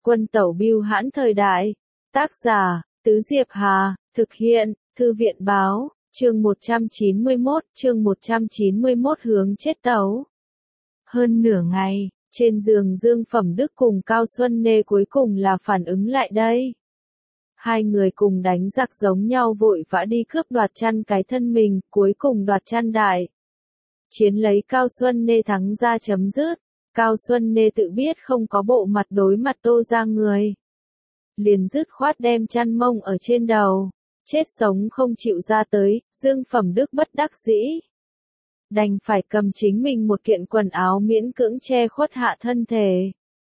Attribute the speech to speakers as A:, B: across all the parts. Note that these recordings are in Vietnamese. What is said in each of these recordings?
A: Quân tẩu bưu hãn thời đại. Tác giả, Tứ Diệp Hà, thực hiện, Thư viện báo, chương 191 hướng chết tấu. Hơn nửa ngày, trên giường Dương Phẩm Đức cùng Cao Xuân Nê cuối cùng là phản ứng lại đây. Hai người cùng đánh giặc giống nhau vội vã đi cướp đoạt chăn cái thân mình, cuối cùng đoạt chăn đại. Chiến lấy Cao Xuân Nê thắng ra chấm dứt. Cao Xuân Nê tự biết không có bộ mặt đối mặt Tô ra người. Liền dứt khoát đem chăn mông ở trên đầu. Chết sống không chịu ra tới, Dương Phẩm Đức bất đắc dĩ. Đành phải cầm chính mình một kiện quần áo miễn cưỡng che khuất hạ thân thể.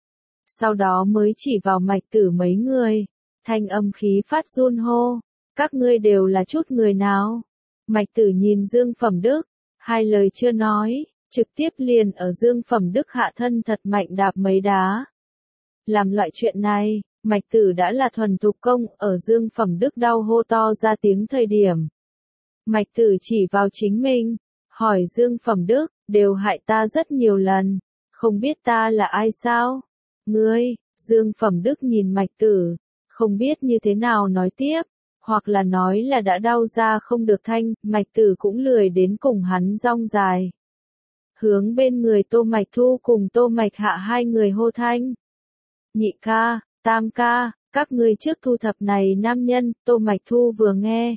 A: Sau đó mới chỉ vào Mạch Tử mấy người. Thanh âm khí phát run hô. Các ngươi đều là chút người nào? Mạch Tử nhìn Dương Phẩm Đức. Hai lời chưa nói. Trực tiếp liền ở Dương Phẩm Đức hạ thân thật mạnh đạp mấy đá. Làm loại chuyện này, Mạch Tử đã là thuần thục công, ở Dương Phẩm Đức đau hô to ra tiếng thời điểm. Mạch Tử chỉ vào chính mình, hỏi Dương Phẩm Đức, đều hại ta rất nhiều lần, không biết ta là ai sao? Ngươi, Dương Phẩm Đức nhìn Mạch Tử, không biết như thế nào nói tiếp, hoặc là nói là đã đau ra không được thanh, Mạch Tử cũng lười đến cùng hắn rong dài. Hướng bên người Tô Mạch Thu cùng Tô Mạch Hạ hai người hô thanh. Nhị ca, tam ca, các ngươi trước thu thập này nam nhân, Tô Mạch Thu vừa nghe.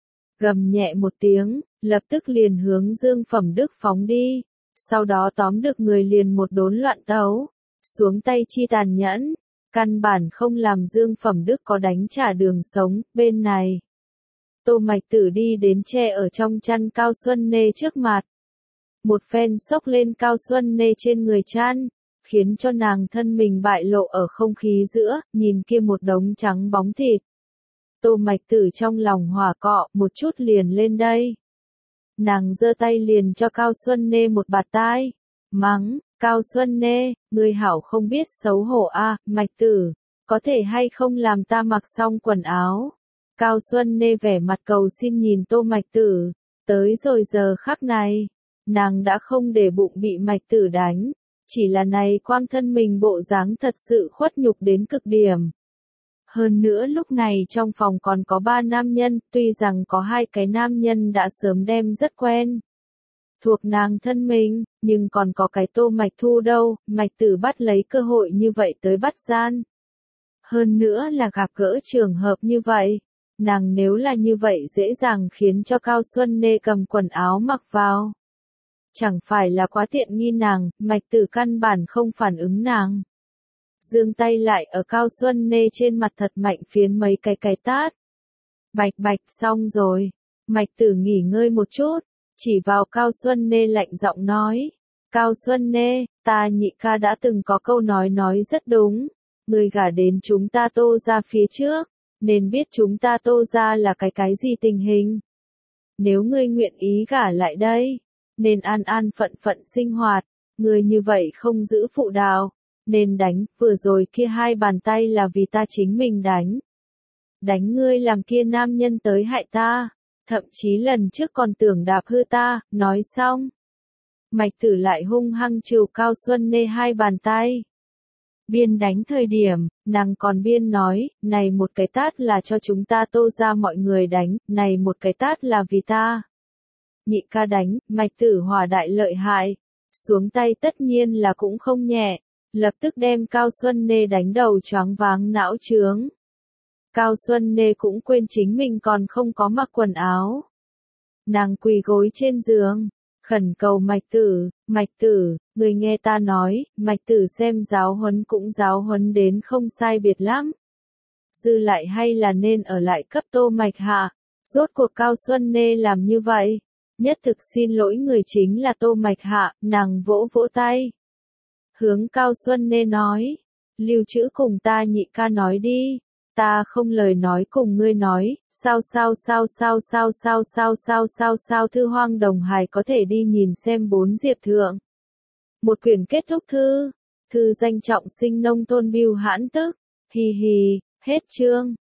A: Gầm nhẹ một tiếng, lập tức liền hướng Dương Phẩm Đức phóng đi, sau đó tóm được người liền một đốn loạn tấu, xuống tay chi tàn nhẫn, căn bản không làm Dương Phẩm Đức có đánh trả đường sống, bên này. Tô Mạch Tử đi đến che ở trong chăn Cao Xuân Nê trước mặt. Một phen xốc lên Cao Xuân Nê trên người chăn, khiến cho nàng thân mình bại lộ ở không khí giữa, nhìn kia một đống trắng bóng thịt. Tô Mạch Tử trong lòng hỏa cọ, một chút liền lên đây. Nàng giơ tay liền cho Cao Xuân Nê một bạt tai, mắng, Cao Xuân Nê, ngươi hảo không biết xấu hổ a, Mạch Tử, có thể hay không làm ta mặc xong quần áo. Cao Xuân Nê vẻ mặt cầu xin nhìn Tô Mạch Tử, tới rồi giờ khắc này. Nàng đã không để bụng bị Mạch Tử đánh, chỉ là này quang thân mình bộ dáng thật sự khuất nhục đến cực điểm. Hơn nữa lúc này trong phòng còn có 3 nam nhân, tuy rằng có 2 cái nam nhân đã sớm đem rất quen. Thuộc nàng thân mình, nhưng còn có cái Tô Mạch Thu đâu, Mạch Tử bắt lấy cơ hội như vậy tới bắt gian. Hơn nữa là gặp gỡ trường hợp như vậy, nàng nếu là như vậy dễ dàng khiến cho Cao Xuân Nê cầm quần áo mặc vào. Chẳng phải là quá tiện nghi nàng, Mạch Tử căn bản không phản ứng nàng. Dương tay lại ở Cao Xuân Nê trên mặt thật mạnh phiến mấy cái tát. Bạch bạch xong rồi. Mạch Tử nghỉ ngơi một chút, chỉ vào Cao Xuân Nê lạnh giọng nói. Cao Xuân Nê, ta nhị ca đã từng có câu nói rất đúng. Người gả đến chúng ta Tô ra phía trước, nên biết chúng ta Tô ra là cái gì tình hình. Nếu ngươi nguyện ý gả lại đây, nên an an phận phận sinh hoạt, người như vậy không giữ phụ đạo, nên đánh, vừa rồi kia 2 bàn tay là vì ta chính mình đánh. Đánh ngươi làm kia nam nhân tới hại ta, thậm chí lần trước còn tưởng đạp hư ta, nói xong. Mạch Tử lại hung hăng trừ Cao Xuân Nê 2 bàn tay. Biên đánh thời điểm, nàng còn biên nói, này một cái tát là cho chúng ta Tô ra mọi người đánh, này một cái tát là vì ta. Nhị ca đánh, Mạch Tử hòa đại lợi hại, xuống tay tất nhiên là cũng không nhẹ, lập tức đem Cao Xuân Nê đánh đầu choáng váng não chướng. Cao Xuân Nê cũng quên chính mình còn không có mặc quần áo. Nàng quỳ gối trên giường, khẩn cầu Mạch Tử, người nghe ta nói, Mạch Tử xem giáo huấn cũng giáo huấn đến không sai biệt lắm. Dư lại hay là nên ở lại cấp Tô Mạch Hạ, rốt cuộc Cao Xuân Nê làm như vậy. Nhất thực xin lỗi người chính là Tô Mạch Hạ, nàng vỗ vỗ tay. Hướng Cao Xuân Nê nói, lưu trữ cùng ta nhị ca nói đi, ta không lời nói cùng ngươi nói, sao thư hoang đồng hài có thể đi nhìn xem 4 diệp thượng. Một quyển kết thúc thư danh trọng sinh nông thôn bưu hãn tức, hì hì, hết chương.